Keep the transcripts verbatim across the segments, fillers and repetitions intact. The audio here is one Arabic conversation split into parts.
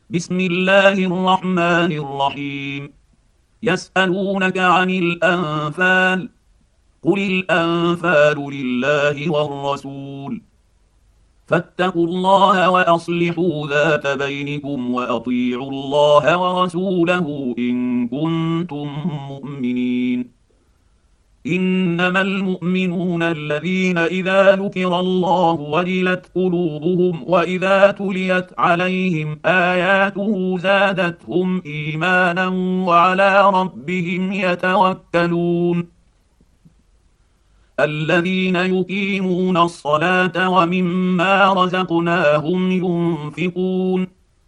بسم الله الرحمن الرحيم. يسألونك عن الأنفال، قل الأنفال لله والرسول، فاتقوا الله وأصلحوا ذات بينكم وأطيعوا الله ورسوله إن كنتم مؤمنين. إنما المؤمنون الذين إذا ذكر الله وجلت قلوبهم وإذا تليت عليهم آياته زادتهم إيمانا وعلى ربهم يتوكلون. الذين يقيمون الصلاة ومما رزقناهم ينفقون،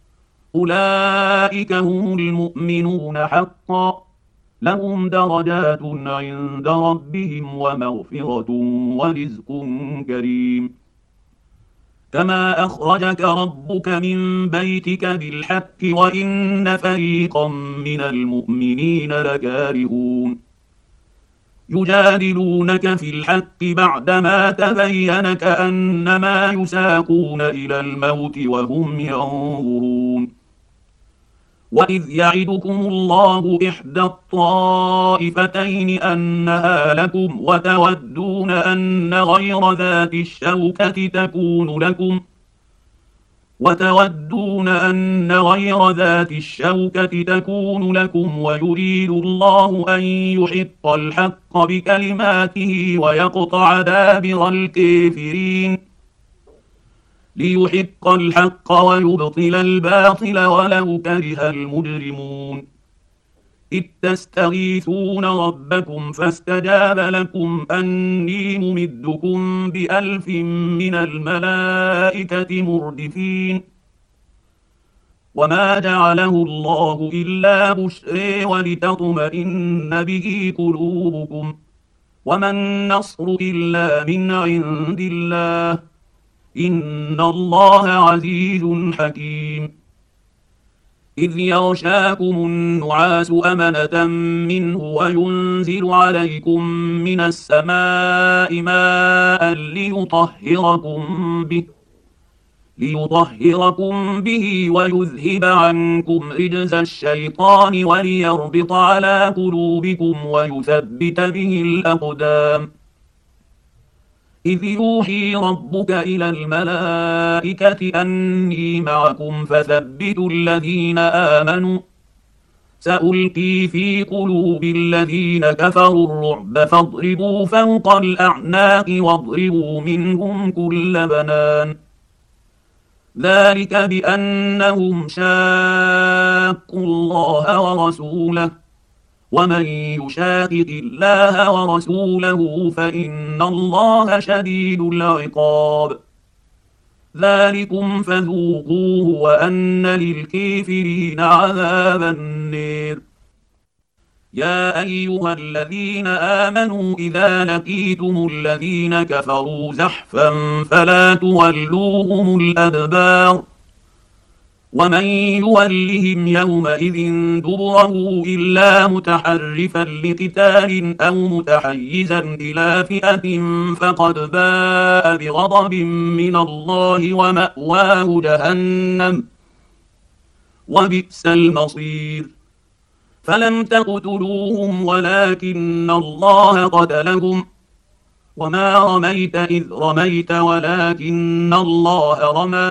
أولئك هم المؤمنون حقا، لهم درجات عند ربهم ومغفرة ورزق كريم. كما أخرجك ربك من بيتك بالحق وإن فريقا من المؤمنين لكارهون. يجادلونك في الحق بعدما تبين كأنما يساقون إلى الموت وهم ينظرون. وإذ يعدكم الله إحدى الطائفتين أنها لكم وتودون أن غير ذات الشوكة تكون لكم وتودون أن غير ذات الشوكة تكون لكم ويريد الله أن يحق الحق بكلماته ويقطع دابر الكافرين. ليحق الحق ويبطل الباطل ولو كره المجرمون. إذ تستغيثون ربكم فاستجاب لكم أني ممدكم بألف من الملائكة مردفين. وما جعله الله إلا بشرى ولتطمئن به قلوبكم، وما النصر إلا من عند الله، إن الله عزيز حكيم. إذ يغشاكم النعاس أمنة منه وينزل عليكم من السماء ماء ليطهركم به ليطهركم به ويذهب عنكم رجز الشيطان وليربط على قلوبكم ويثبت به الأقدام. إذ يوحي ربك إلى الملائكة أني معكم فثبتوا الذين آمنوا، سألقي في قلوب الذين كفروا الرعب فاضربوا فوق الأعناق واضربوا منهم كل بنان. ذلك بأنهم شاقوا الله ورسوله، ومن يشاقق الله ورسوله فإن الله شديد العقاب. ذلكم فذوقوه وأن للكافرين عذاب النار. يا أيها الذين آمنوا إذا لقيتم الذين كفروا زحفا فلا تولوهم الأدبار، ومن يولهم يومئذ دبره إلا متحرفا لقتال أو متحيزا إلى فئة فقد باء بغضب من الله ومأواه جهنم وبئس المصير. فلم تقتلوهم ولكن الله قتلهم، وما رميت إذ رميت ولكن الله رمى،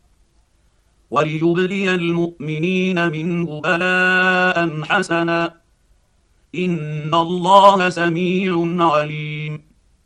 وليبلي المؤمنين منه بلاء حسنا، إن الله سميع عليم.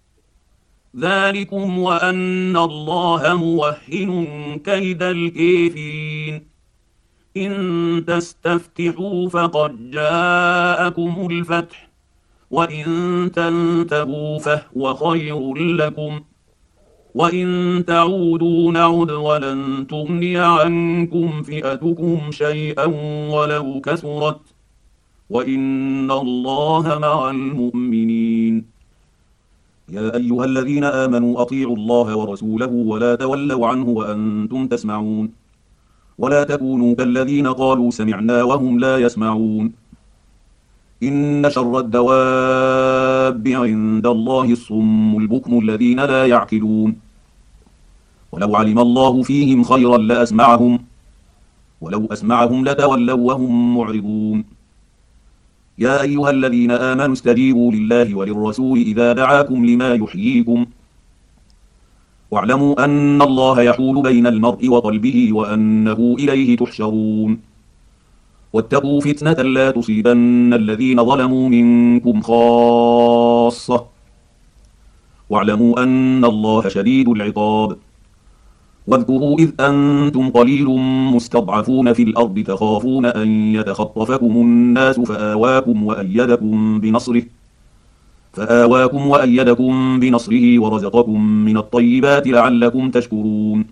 ذلكم وأن الله موهن كيد الكافرين. إن تستفتحوا فقد جاءكم الفتح، وإن تنتهوا فهو خير لكم، وإن تعودوا نعد ولن تغني عنكم فئتكم شيئا ولو كثرت، وإن الله مع المؤمنين. يا أيها الذين آمنوا أطيعوا الله ورسوله ولا تولوا عنه وأنتم تسمعون، ولا تكونوا كالذين قالوا سمعنا وهم لا يسمعون. إن شر الدواب عند الله الصم البكم الذين لا يعقلون. ولو علم الله فيهم خيرا لأسمعهم، ولو أسمعهم لتولوا وهم معرضون. يا أيها الذين آمنوا استجيبوا لله وللرسول إذا دعاكم لما يحييكم واعلموا أن الله يحول بين المرء وقلبه وأنه إليه تحشرون. واتقوا فتنة لا تصيبن الذين ظلموا منكم خاصة واعلموا أن الله شديد العقاب. واذكروا إذ أنتم قليل مستضعفون في الأرض تخافون أن يتخطفكم الناس فآواكم وأيدكم بنصره فآواكم وأيدكم بنصره ورزقكم من الطيبات لعلكم تشكرون.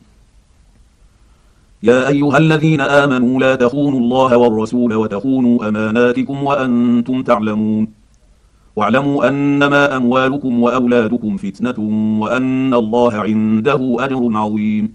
يا أيها الذين آمنوا لا تخونوا الله والرسول وتخونوا أماناتكم وأنتم تعلمون. واعلموا أنما أموالكم وأولادكم فتنة وأن الله عنده أجر عظيم.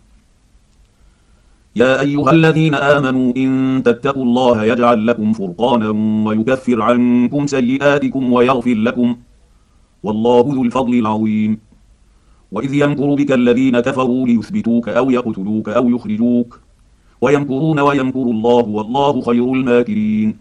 يا أيها الذين آمنوا إن تتقوا الله يجعل لكم فرقانا ويكفر عنكم سيئاتكم ويغفر لكم والله ذو الفضل العظيم. وإذ يمكر بك الذين كفروا ليثبتوك أو يقتلوك أو يخرجوك ويمكرون ويمكر الله والله خير الماكرين.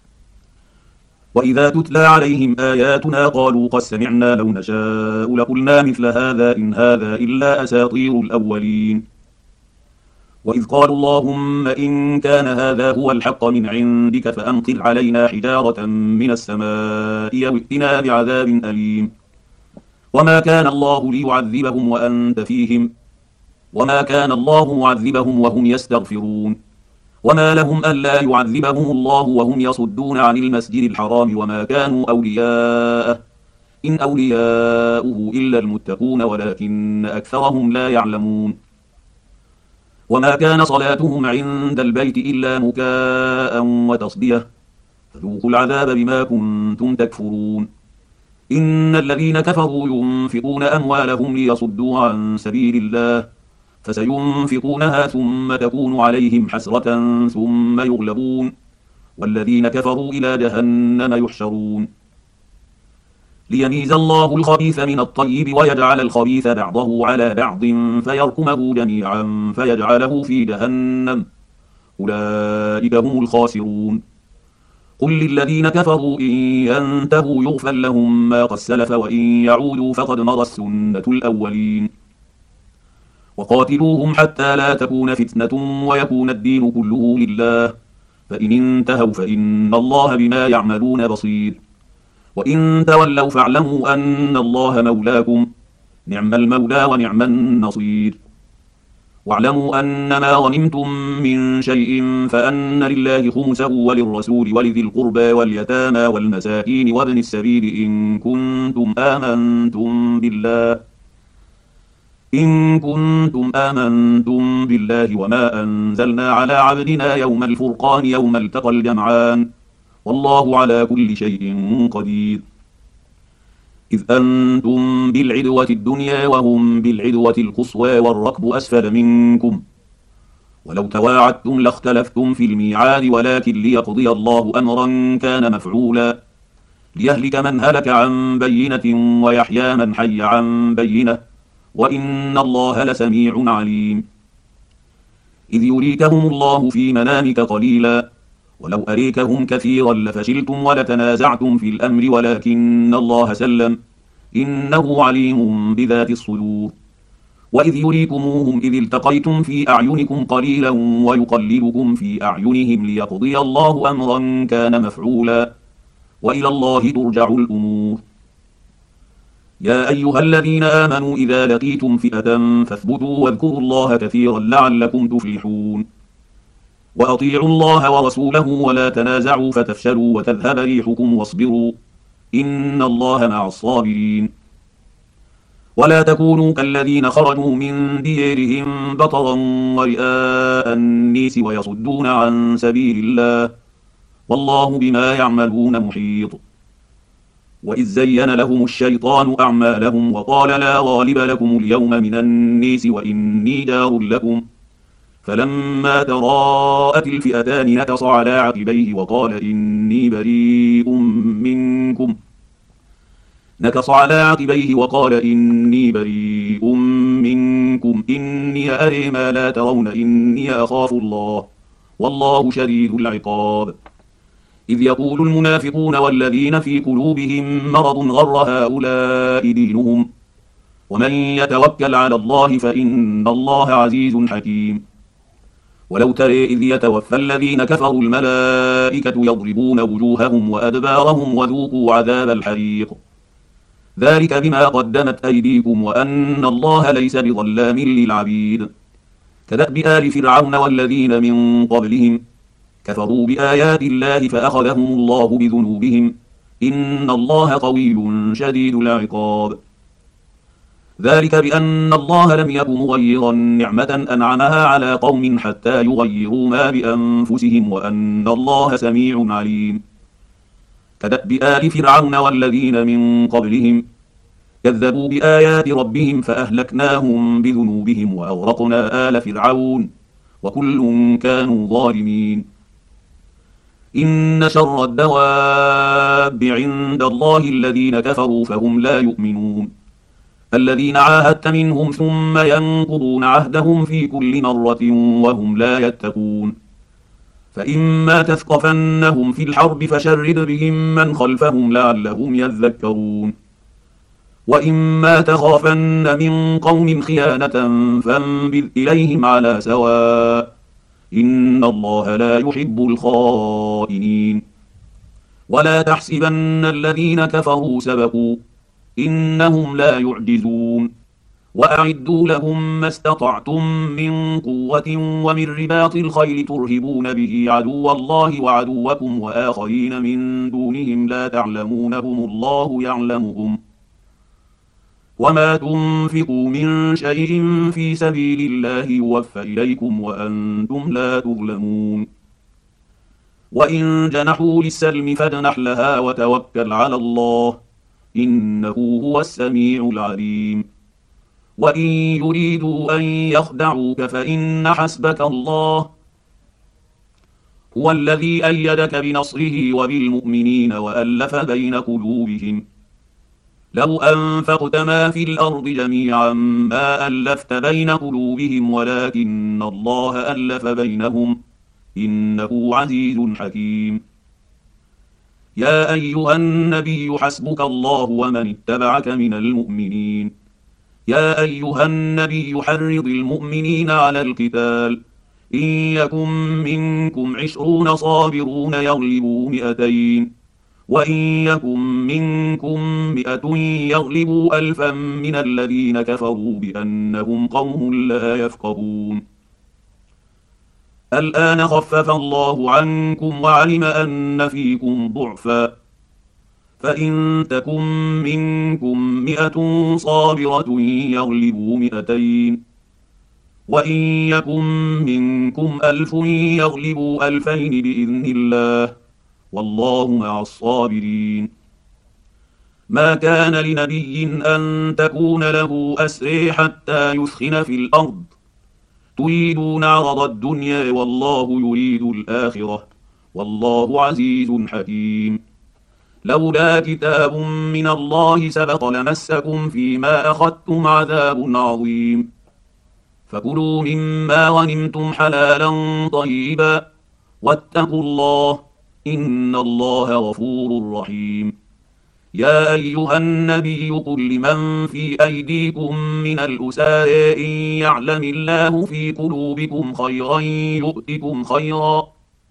وإذا تتلى عليهم آياتنا قالوا قد سمعنا لو نشاء لقلنا مثل هذا إن هذا إلا أساطير الأولين. وإذ قالوا اللهم إن كان هذا هو الحق من عندك فأمطر علينا حجارة من السماء أو ائتنا بعذاب أليم. وما كان الله ليعذبهم وأنت فيهم وما كان الله معذبهم وهم يستغفرون. وما لهم ألا يعذبهم الله وهم يصدون عن المسجد الحرام وما كانوا أولياءه إن أولياؤه إلا المتقون ولكن أكثرهم لا يعلمون. وما كان صلاتهم عند البيت إلا مكاء وتصدية فذوقوا العذاب بما كنتم تكفرون. إن الذين كفروا ينفقون أموالهم ليصدوا عن سبيل الله فسينفقونها ثم تكون عليهم حسرة ثم يغلبون والذين كفروا إلى جهنم يحشرون. ليميز الله الخبيث من الطيب ويجعل الخبيث بعضه على بعض فيركمه جميعا فيجعله في جهنم أولئك هم الخاسرون. قل للذين كفروا إن ينتهوا يغفر لهم ما قد سلف وإن يعودوا فقد مضت السنة الأولين. وقاتلوهم حتى لا تكون فتنة ويكون الدين كله لله فإن انتهوا فإن الله بما يعملون بصير. وإن تولوا فاعلموا أن الله مولاكم نعم المولى ونعم النصير. واعلموا أن ما غنمتم من شيء فأن لله خمسه وللرسول ولذي القربى واليتامى والمساكين وابن السبيل إن كنتم آمنتم بالله إن كنتم آمنتم بالله وما أنزلنا على عبدنا يوم الفرقان يوم التقى الجمعان والله على كل شيء قدير. إذ أنتم بالعدوة الدنيا وهم بالعدوة القصوى والركب أسفل منكم ولو تواعدتم لاختلفتم في الميعاد ولكن ليقضي الله أمرا كان مفعولا ليهلك من هلك عن بينة ويحيى من حي عن بينة وإن الله لسميع عليم. إذ يريكهم الله في منامك قليلا ولو أريكهم كثيرا لفشلتم ولتنازعتم في الأمر ولكن الله سلم إنه عليم بذات الصدور. وإذ يريكموهم إذ التقيتم في أعينكم قليلا ويقللكم في أعينهم ليقضي الله أمرا كان مفعولا وإلى الله ترجع الأمور. يا أيها الذين آمنوا إذا لقيتم فئة فاثبتوا واذكروا الله كثيرا لعلكم تفلحون. وأطيعوا الله ورسوله ولا تنازعوا فتفشلوا وتذهب ريحكم واصبروا إن الله مع الصابرين. ولا تكونوا كالذين خرجوا من ديارهم بطرا ورئاء الناس ويصدون عن سبيل الله والله بما يعملون محيط. وإذ زين لهم الشيطان أعمالهم وقال لا غالب لكم اليوم من الناس وإني جار لكم فلما تراءت الفئتان نكص على عقبيه وقال إني بريء منكم نكص على عقبيه وقال إني بريء منكم إني أري ما لا ترون إني أخاف الله والله شديد العقاب. إذ يقول المنافقون والذين في قلوبهم مرض غر هؤلاء دينهم ومن يتوكل على الله فإن الله عزيز حكيم. ولو ترى إذ يتوفى الذين كفروا الملائكة يضربون وجوههم وأدبارهم وذوقوا عذاب الحريق ذلك بما قدمت أيديكم وأن الله ليس بظلام للعبيد. كدأب آل فرعون والذين من قبلهم كفروا بآيات الله فأخذهم الله بذنوبهم إن الله قوي شديد العقاب. ذلك بأن الله لم يك مغيرا نعمة أنعمها على قوم حتى يغيروا ما بأنفسهم وأن الله سميع عليم. كدأب آل فرعون والذين من قبلهم كذبوا بآيات ربهم فأهلكناهم بذنوبهم وأغرقنا آل فرعون وكل كانوا ظالمين. إن شر الدواب عند الله الذين كفروا فهم لا يؤمنون الذين عاهدت منهم ثم ينقضون عهدهم في كل مرة وهم لا يتقون. فإما تثقفنهم في الحرب فشرد بهم من خلفهم لعلهم يذكرون وإما تخافن من قوم خيانة فانبذ إليهم على سواء إن الله لا يحب الخائنين. ولا تحسبن الذين كفروا سبقوا إنهم لا يعجزون وأعدوا لهم ما استطعتم من قوة ومن رباط الخيل ترهبون به عدو الله وعدوكم وآخرين من دونهم لا تعلمونهم الله يعلمهم وما تنفقوا من شيء في سبيل الله يوفى إليكم وأنتم لا تظلمون. وإن جنحوا للسلم فاجنح لها وتوكل على الله إنه هو السميع العليم. وإن يريدوا أن يخدعوك فإن حسبك الله هو الذي أيدك بنصره وبالمؤمنين وألف بين قلوبهم لو أنفقت ما في الأرض جميعا ما ألفت بين قلوبهم ولكن الله ألف بينهم إنه عزيز حكيم. يا أيها النبي حسبك الله ومن اتبعك من المؤمنين. يا أيها النبي حرض المؤمنين على القتال إن يكن منكم عشرون صابرون يغلبوا مئتين وإن يكن منكم مئة يغلبوا ألفا من الذين كفروا بأنهم قوم لا يفقهون. الآن خفف الله عنكم وعلم أن فيكم ضعفا فإن تكن منكم مئة صابرة يغلبوا مئتين وإن يكن منكم ألف يغلبوا ألفين بإذن الله والله مع الصابرين. ما كان لنبي أن تكون له أسرى حتى يثخن في الأرض تريدون عرض الدنيا والله يريد الآخرة والله عزيز حكيم. لولا كتاب من الله سبق لمسكم فيما أخذتم عذاب عظيم فكلوا مما غنمتم حلالا طيبا واتقوا الله إن الله غفور رحيم. يا أيها النبي قل لمن في أيديكم من الأسارى إن يعلم الله في قلوبكم خيرا يؤتكم خيرا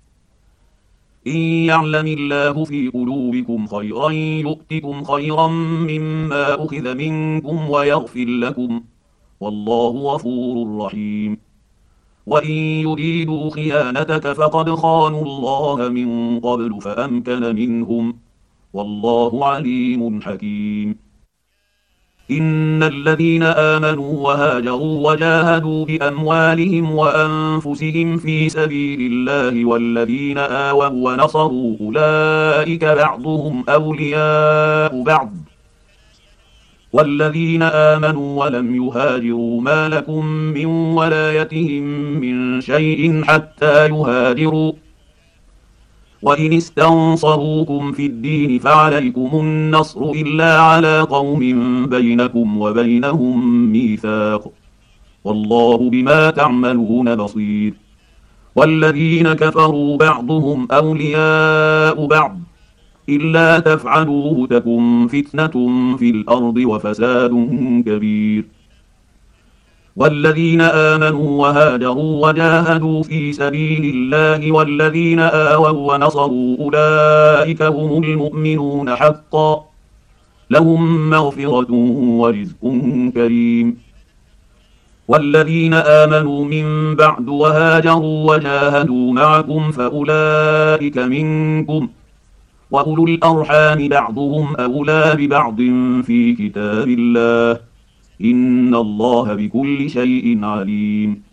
إن يعلم الله في قلوبكم خيرا يؤتكم خيرا مما أخذ منكم ويغفر لكم والله غفور رحيم. وإن يريدوا خيانتك فقد خانوا الله من قبل فأمكن منهم والله عليم حكيم. إن الذين آمنوا وهاجروا وجاهدوا بأموالهم وأنفسهم في سبيل الله والذين آووا ونصروا أولئك بعضهم أولياء بعض والذين آمنوا ولم يهاجروا ما لكم من ولايتهم من شيء حتى يهاجروا وإن استنصروكم في الدين فعليكم النصر إلا على قوم بينكم وبينهم ميثاق والله بما تعملون بصير. والذين كفروا بعضهم أولياء بعض إلا تفعلوه تكن فتنة في الأرض وفساد كبير. والذين آمنوا وهاجروا وجاهدوا في سبيل الله والذين آووا ونصروا أولئك هم المؤمنون حقا لهم مغفرة ورزق كريم. والذين آمنوا من بعد وهاجروا وجاهدوا معكم فأولئك منكم وأولو الأرحام بعضهم أولى ببعض في كتاب الله إن الله بكل شيء عليم.